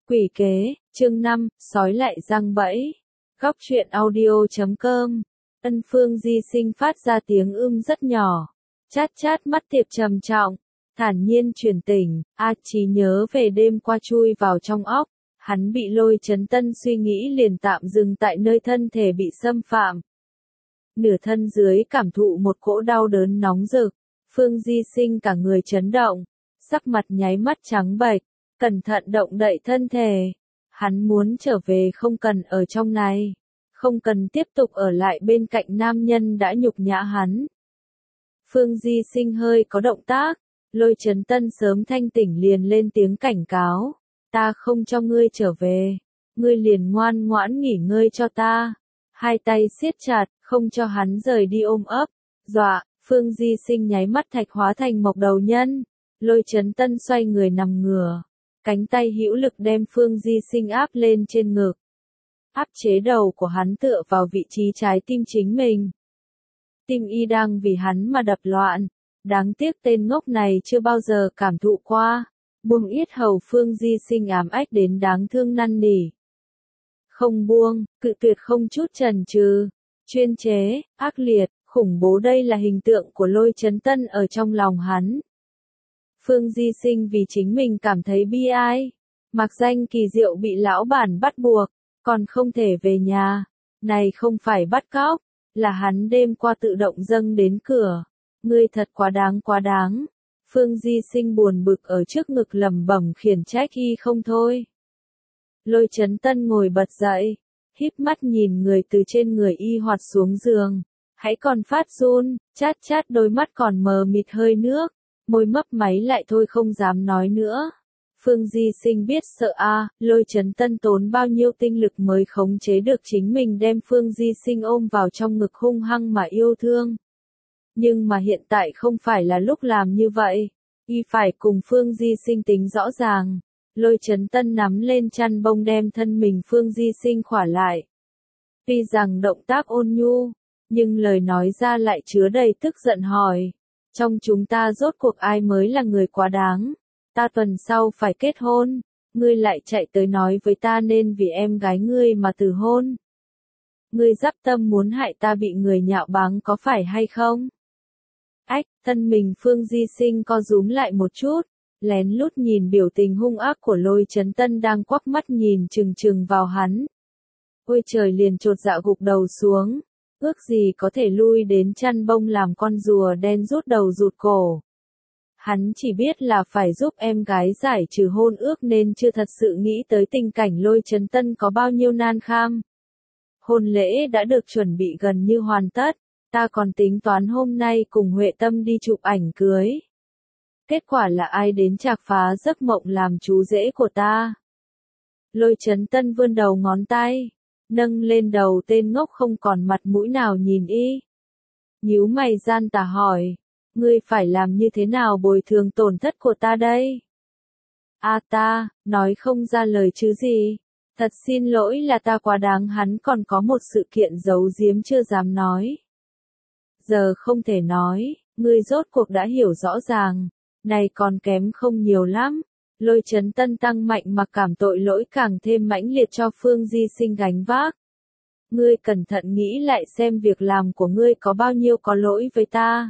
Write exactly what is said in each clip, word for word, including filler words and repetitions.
Quỷ kế, chương năm, sói lại răng bẫy. Góc truyện audio chấm com. Ân Phương Di Sinh phát ra tiếng ưm rất nhỏ. Chát chát mắt tiệp trầm trọng, thản nhiên truyền tình, A Trí nhớ về đêm qua chui vào trong óc. Hắn bị Lôi Chấn Tân suy nghĩ liền tạm dừng tại nơi thân thể bị xâm phạm. Nửa thân dưới cảm thụ một cỗ đau đớn nóng rực, Phương Di Sinh cả người chấn động, sắc mặt nháy mắt trắng bệch, cẩn thận động đậy thân thể. Hắn muốn trở về, không cần ở trong này, không cần tiếp tục ở lại bên cạnh nam nhân đã nhục nhã hắn. Phương Di Sinh hơi có động tác, Lôi Chấn Tân sớm thanh tỉnh liền lên tiếng cảnh cáo, ta không cho ngươi trở về, ngươi liền ngoan ngoãn nghỉ ngơi cho ta. Hai tay siết chặt, không cho hắn rời đi ôm ấp, dọa, Phương Di Sinh nháy mắt thạch hóa thành mộc đầu nhân. Lôi Chấn Tân xoay người nằm ngửa, cánh tay hữu lực đem Phương Di Sinh áp lên trên ngực. Áp chế đầu của hắn tựa vào vị trí trái tim chính mình. Tim y đang vì hắn mà đập loạn, đáng tiếc tên ngốc này chưa bao giờ cảm thụ qua. Buông yết hầu Phương Di Sinh ám ách đến đáng thương năn nỉ. Không buông, cự tuyệt không chút chần chừ, chuyên chế, ác liệt, khủng bố, đây là hình tượng của Lôi Chấn Tân ở trong lòng hắn. Phương Di Sinh vì chính mình cảm thấy bi ai, mặc danh kỳ diệu bị lão bản bắt buộc, còn không thể về nhà. Này không phải bắt cóc, là hắn đêm qua tự động dâng đến cửa. Ngươi thật quá đáng quá đáng. Phương Di Sinh buồn bực ở trước ngực lẩm bẩm khiển trách y không thôi. Lôi Chấn Tân ngồi bật dậy, híp mắt nhìn người từ trên người y hoạt xuống giường, hãy còn phát run, chát chát đôi mắt còn mờ mịt hơi nước, môi mấp máy lại thôi không dám nói nữa. Phương Di Sinh biết sợ a, à, Lôi Chấn Tân tốn bao nhiêu tinh lực mới khống chế được chính mình đem Phương Di Sinh ôm vào trong ngực hung hăng mà yêu thương. Nhưng mà hiện tại không phải là lúc làm như vậy, y phải cùng Phương Di Sinh tính rõ ràng. Lôi Chấn Tân nắm lên chăn bông đem thân mình Phương Di Sinh khỏa lại. Tuy rằng động tác ôn nhu, nhưng lời nói ra lại chứa đầy tức giận hỏi. Trong chúng ta rốt cuộc ai mới là người quá đáng? Ta tuần sau phải kết hôn, ngươi lại chạy tới nói với ta nên vì em gái ngươi mà từ hôn. Ngươi dắp tâm muốn hại ta bị người nhạo báng có phải hay không? Ách, thân mình Phương Di Sinh co rúm lại một chút, lén lút nhìn biểu tình hung ác của Lôi Chấn Tân đang quắc mắt nhìn chừng chừng vào hắn. Ôi trời, liền chột dạ gục đầu xuống, ước gì có thể lui đến chăn bông làm con rùa đen rút đầu rụt cổ. Hắn chỉ biết là phải giúp em gái giải trừ hôn ước nên chưa thật sự nghĩ tới tình cảnh Lôi Chấn Tân có bao nhiêu nan kham. Hôn lễ đã được chuẩn bị gần như hoàn tất, ta còn tính toán hôm nay cùng Huệ Tâm đi chụp ảnh cưới. Kết quả là ai đến chạc phá giấc mộng làm chú rể của ta. Lôi Chấn Tân vươn đầu ngón tay, nâng lên đầu tên ngốc không còn mặt mũi nào nhìn y. Nhíu mày gian tà hỏi, ngươi phải làm như thế nào bồi thường tổn thất của ta đây? A à ta, nói không ra lời chứ gì. Thật xin lỗi là ta quá đáng, hắn còn có một sự kiện giấu giếm chưa dám nói. Giờ không thể nói, ngươi rốt cuộc đã hiểu rõ ràng. Này còn kém không nhiều lắm. Lôi Chấn Tân tăng mạnh mà cảm tội lỗi càng thêm mãnh liệt cho Phương Di Sinh gánh vác. Ngươi cẩn thận nghĩ lại xem việc làm của ngươi có bao nhiêu có lỗi với ta.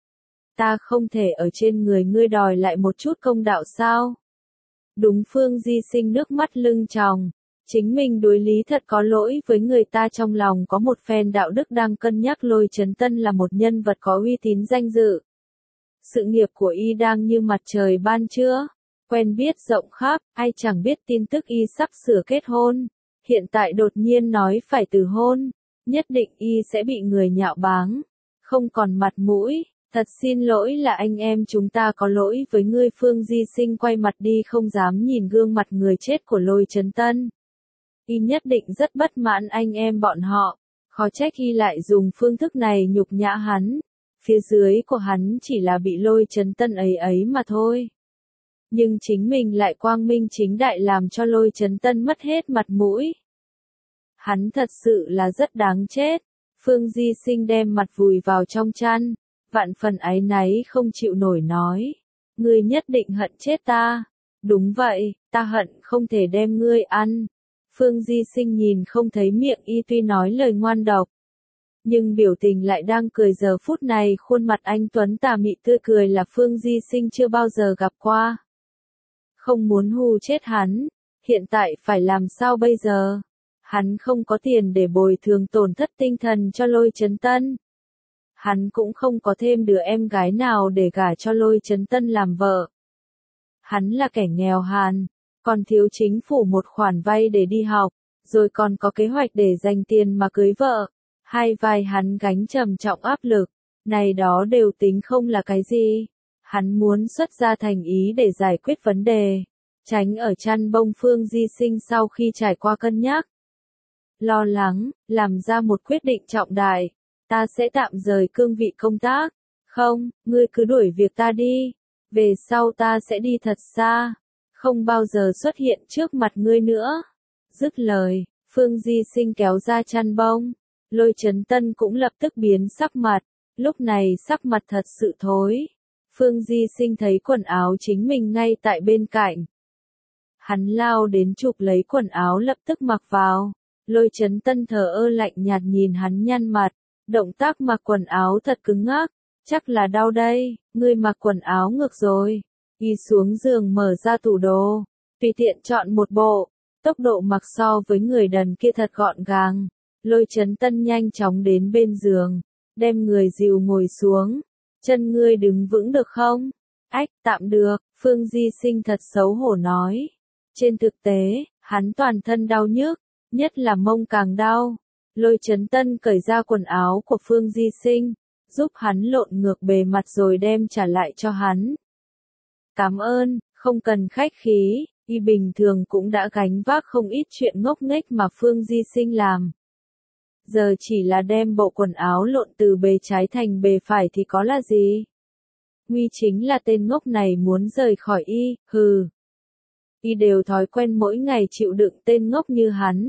Ta không thể ở trên người ngươi đòi lại một chút công đạo sao? Đúng, Phương Di Sinh nước mắt lưng tròng. Chính mình đối lý thật có lỗi với người ta, trong lòng có một phen đạo đức đang cân nhắc. Lôi Chấn Tân là một nhân vật có uy tín danh dự. Sự nghiệp của y đang như mặt trời ban trưa, quen biết rộng khắp, ai chẳng biết tin tức y sắp sửa kết hôn. Hiện tại đột nhiên nói phải từ hôn, nhất định y sẽ bị người nhạo báng, không còn mặt mũi. Thật xin lỗi là anh em chúng ta có lỗi với ngươi. Phương Di Sinh quay mặt đi không dám nhìn gương mặt người chết của Lôi Chấn Tân. Y nhất định rất bất mãn anh em bọn họ, khó trách y lại dùng phương thức này nhục nhã hắn. Phía dưới của hắn chỉ là bị Lôi Chấn Tân ấy ấy mà thôi. Nhưng chính mình lại quang minh chính đại làm cho Lôi Chấn Tân mất hết mặt mũi. Hắn thật sự là rất đáng chết. Phương Di Sinh đem mặt vùi vào trong chăn, vạn phần áy náy không chịu nổi nói. Ngươi nhất định hận chết ta. Đúng vậy, ta hận không thể đem ngươi ăn. Phương Di Sinh nhìn không thấy miệng y tuy nói lời ngoan độc, nhưng biểu tình lại đang cười giờ phút này, khuôn mặt anh tuấn tà mị tươi cười là Phương Di Sinh chưa bao giờ gặp qua. Không muốn hù chết hắn, hiện tại phải làm sao bây giờ? Hắn không có tiền để bồi thường tổn thất tinh thần cho Lôi Chấn Tân. Hắn cũng không có thêm đứa em gái nào để gả cho Lôi Chấn Tân làm vợ. Hắn là kẻ nghèo hàn, còn thiếu chính phủ một khoản vay để đi học, rồi còn có kế hoạch để dành tiền mà cưới vợ. Hai vai hắn gánh trầm trọng áp lực, này đó đều tính không là cái gì. Hắn muốn xuất ra thành ý để giải quyết vấn đề, tránh ở chăn bông. Phương Di Sinh sau khi trải qua cân nhắc, lo lắng, làm ra một quyết định trọng đại. Ta sẽ tạm rời cương vị công tác. Không, ngươi cứ đuổi việc ta đi. Về sau ta sẽ đi thật xa, không bao giờ xuất hiện trước mặt ngươi nữa. Dứt lời, Phương Di Sinh kéo ra chăn bông. Lôi Chấn Tân cũng lập tức biến sắc mặt, lúc này sắc mặt thật sự thối. Phương Di Sinh thấy quần áo chính mình ngay tại bên cạnh. Hắn lao đến chụp lấy quần áo lập tức mặc vào. Lôi Chấn Tân thờ ơ lạnh nhạt nhìn hắn nhăn mặt, động tác mặc quần áo thật cứng ngắc, chắc là đau đây, ngươi mặc quần áo ngược rồi. Y xuống giường mở ra tủ đồ, tùy tiện chọn một bộ, tốc độ mặc so với người đàn kia thật gọn gàng. Lôi Chấn Tân nhanh chóng đến bên giường, đem người dìu ngồi xuống. Chân ngươi đứng vững được không? Ách, tạm được, Phương Di Sinh thật xấu hổ nói. Trên thực tế, hắn toàn thân đau nhức, nhất là mông càng đau. Lôi Chấn Tân cởi ra quần áo của Phương Di Sinh, giúp hắn lộn ngược bề mặt rồi đem trả lại cho hắn. Cảm ơn, không cần khách khí, y bình thường cũng đã gánh vác không ít chuyện ngốc nghếch mà Phương Di Sinh làm. Giờ chỉ là đem bộ quần áo lộn từ bề trái thành bề phải thì có là gì? Nguy chính là tên ngốc này muốn rời khỏi y, hừ. Y đều thói quen mỗi ngày chịu đựng tên ngốc như hắn.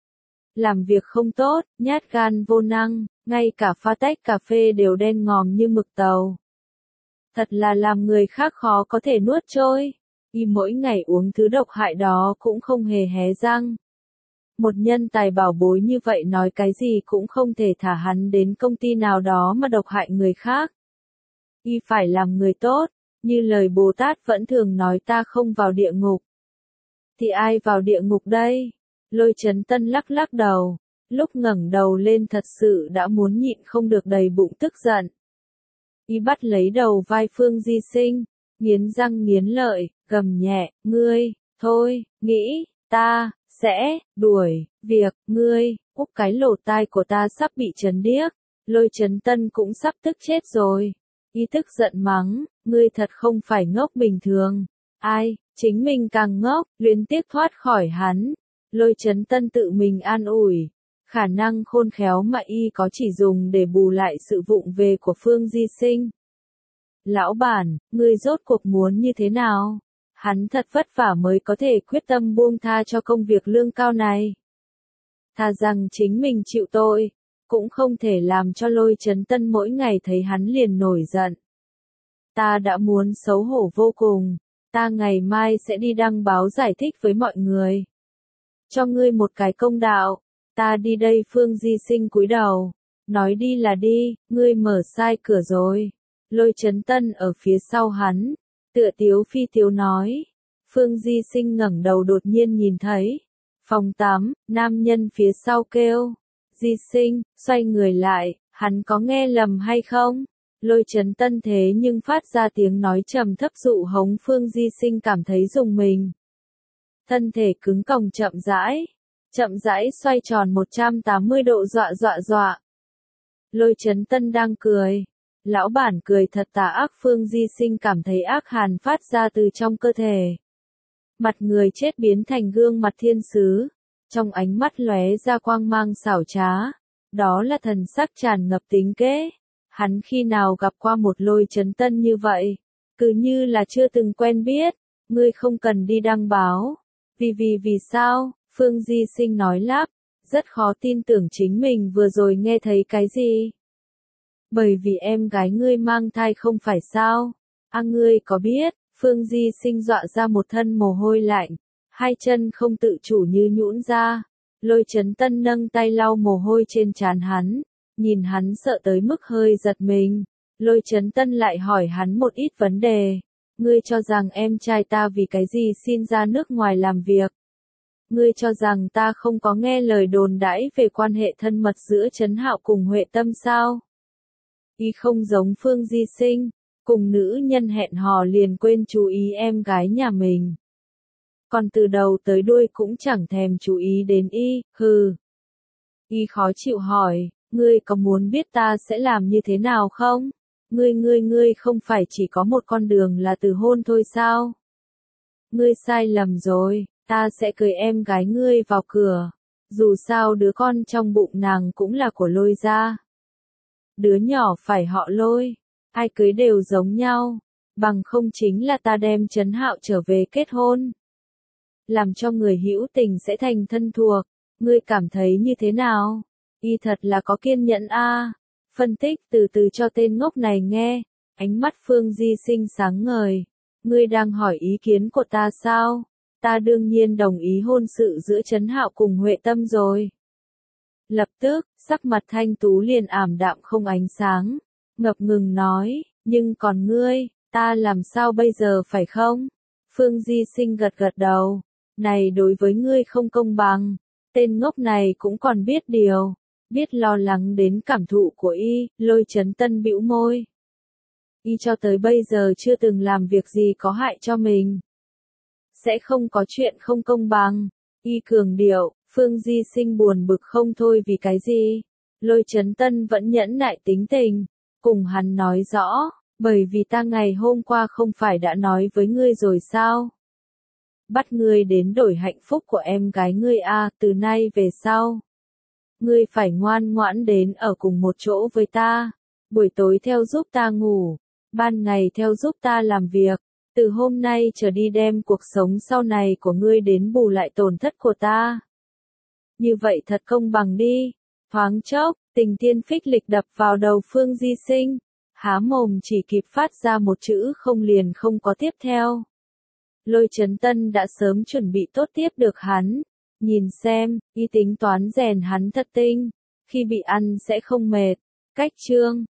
Làm việc không tốt, nhát gan vô năng, ngay cả pha tách cà phê đều đen ngòm như mực tàu. Thật là làm người khác khó có thể nuốt trôi. Y mỗi ngày uống thứ độc hại đó cũng không hề hé răng. Một nhân tài bảo bối như vậy nói cái gì cũng không thể thả hắn đến công ty nào đó mà độc hại người khác. Y phải làm người tốt, như lời Bồ Tát vẫn thường nói ta không vào địa ngục. Thì ai vào địa ngục đây? Lôi Chấn Tân lắc lắc đầu, lúc ngẩng đầu lên thật sự đã muốn nhịn không được đầy bụng tức giận. Y bắt lấy đầu vai Phương Di Sinh, nghiến răng nghiến lợi, gầm nhẹ, ngươi, thôi, nghĩ, ta, sẽ, đuổi, việc, ngươi, úp cái lỗ tai của ta sắp bị chấn điếc. Lôi Chấn Tân cũng sắp tức chết rồi. Y tức giận mắng, ngươi thật không phải ngốc bình thường. Ai, chính mình càng ngốc, luyến tiếc thoát khỏi hắn. Lôi Chấn Tân tự mình an ủi. Khả năng khôn khéo mà y có chỉ dùng để bù lại sự vụng về của Phương Di Sinh. Lão bản, ngươi rốt cuộc muốn như thế nào? Hắn thật vất vả mới có thể quyết tâm buông tha cho công việc lương cao này. Thà rằng chính mình chịu tội, cũng không thể làm cho Lôi Chấn Tân mỗi ngày thấy hắn liền nổi giận. Ta đã muốn xấu hổ vô cùng, ta ngày mai sẽ đi đăng báo giải thích với mọi người. Cho ngươi một cái công đạo, ta đi đây. Phương Di Sinh cúi đầu, nói đi là đi, ngươi mở sai cửa rồi. Lôi Chấn Tân ở phía sau hắn, tựa tiếu phi tiếu nói. Phương Di Sinh ngẩng đầu đột nhiên nhìn thấy. Phòng tám, nam nhân phía sau kêu. Di Sinh, xoay người lại, hắn có nghe lầm hay không? Lôi Chấn Tân thế nhưng phát ra tiếng nói trầm thấp dụ hống. Phương Di Sinh cảm thấy rùng mình. Thân thể cứng còng chậm rãi, chậm rãi xoay tròn một trăm tám mươi độ dọa dọa dọa. Lôi Chấn Tân đang cười. Lão bản cười thật tà ác. Phương Di Sinh cảm thấy ác hàn phát ra từ trong cơ thể. Mặt người chết biến thành gương mặt thiên sứ, trong ánh mắt lóe ra quang mang xảo trá. Đó là thần sắc tràn ngập tính kế. Hắn khi nào gặp qua một Lôi Chấn Tân như vậy? Cứ như là chưa từng quen biết. Ngươi không cần đi đăng báo. Vì vì vì sao? Phương Di Sinh nói lắp, rất khó tin tưởng chính mình vừa rồi nghe thấy cái gì. Bởi vì em gái ngươi mang thai không phải sao? À ngươi có biết, Phương Di Sinh dọa ra một thân mồ hôi lạnh, hai chân không tự chủ như nhũn ra. Lôi Chấn Tân nâng tay lau mồ hôi trên trán hắn, nhìn hắn sợ tới mức hơi giật mình. Lôi Chấn Tân lại hỏi hắn một ít vấn đề. Ngươi cho rằng em trai ta vì cái gì xin ra nước ngoài làm việc? Ngươi cho rằng ta không có nghe lời đồn đãi về quan hệ thân mật giữa Trấn Hạo cùng Huệ Tâm sao? Y không giống Phương Di Sinh, cùng nữ nhân hẹn hò liền quên chú ý em gái nhà mình. Còn từ đầu tới đuôi cũng chẳng thèm chú ý đến y, hừ. Y khó chịu hỏi, ngươi có muốn biết ta sẽ làm như thế nào không? Ngươi ngươi ngươi không phải chỉ có một con đường là từ hôn thôi sao? Ngươi sai lầm rồi, ta sẽ cưới em gái ngươi vào cửa. Dù sao đứa con trong bụng nàng cũng là của Lôi gia. Đứa nhỏ phải họ Lôi, ai cưới đều giống nhau, bằng không chính là ta đem Trấn Hạo trở về kết hôn. Làm cho người hữu tình sẽ thành thân thuộc, ngươi cảm thấy như thế nào? Y thật là có kiên nhẫn a. Phân tích từ từ cho tên ngốc này nghe, ánh mắt Phương Di Sinh sáng ngời. Ngươi đang hỏi ý kiến của ta sao? Ta đương nhiên đồng ý hôn sự giữa Trấn Hạo cùng Huệ Tâm rồi. Lập tức, sắc mặt Thanh Tú liền ảm đạm không ánh sáng, ngập ngừng nói, nhưng còn ngươi, ta làm sao bây giờ phải không? Phương Di Sinh gật gật đầu, này đối với ngươi không công bằng, tên ngốc này cũng còn biết điều, biết lo lắng đến cảm thụ của y. Lôi Chấn Tân bĩu môi. Y cho tới bây giờ chưa từng làm việc gì có hại cho mình. Sẽ không có chuyện không công bằng. Y cường điệu, Phương Di Sinh buồn bực không thôi vì cái gì. Lôi Chấn Tân vẫn nhẫn nại tính tình, cùng hắn nói rõ, bởi vì ta ngày hôm qua không phải đã nói với ngươi rồi sao? Bắt ngươi đến đổi hạnh phúc của em gái ngươi a, từ nay về sau. Ngươi phải ngoan ngoãn đến ở cùng một chỗ với ta, buổi tối theo giúp ta ngủ, ban ngày theo giúp ta làm việc, từ hôm nay trở đi đem cuộc sống sau này của ngươi đến bù lại tổn thất của ta. Như vậy thật công bằng đi. Thoáng chốc, tình tiên phích lịch đập vào đầu Phương Di Sinh, há mồm chỉ kịp phát ra một chữ không liền không có tiếp theo. Lôi Chấn Tân đã sớm chuẩn bị tốt tiếp được hắn, nhìn xem, y tính toán rèn hắn thật tinh, khi bị ăn sẽ không mệt. Cách chương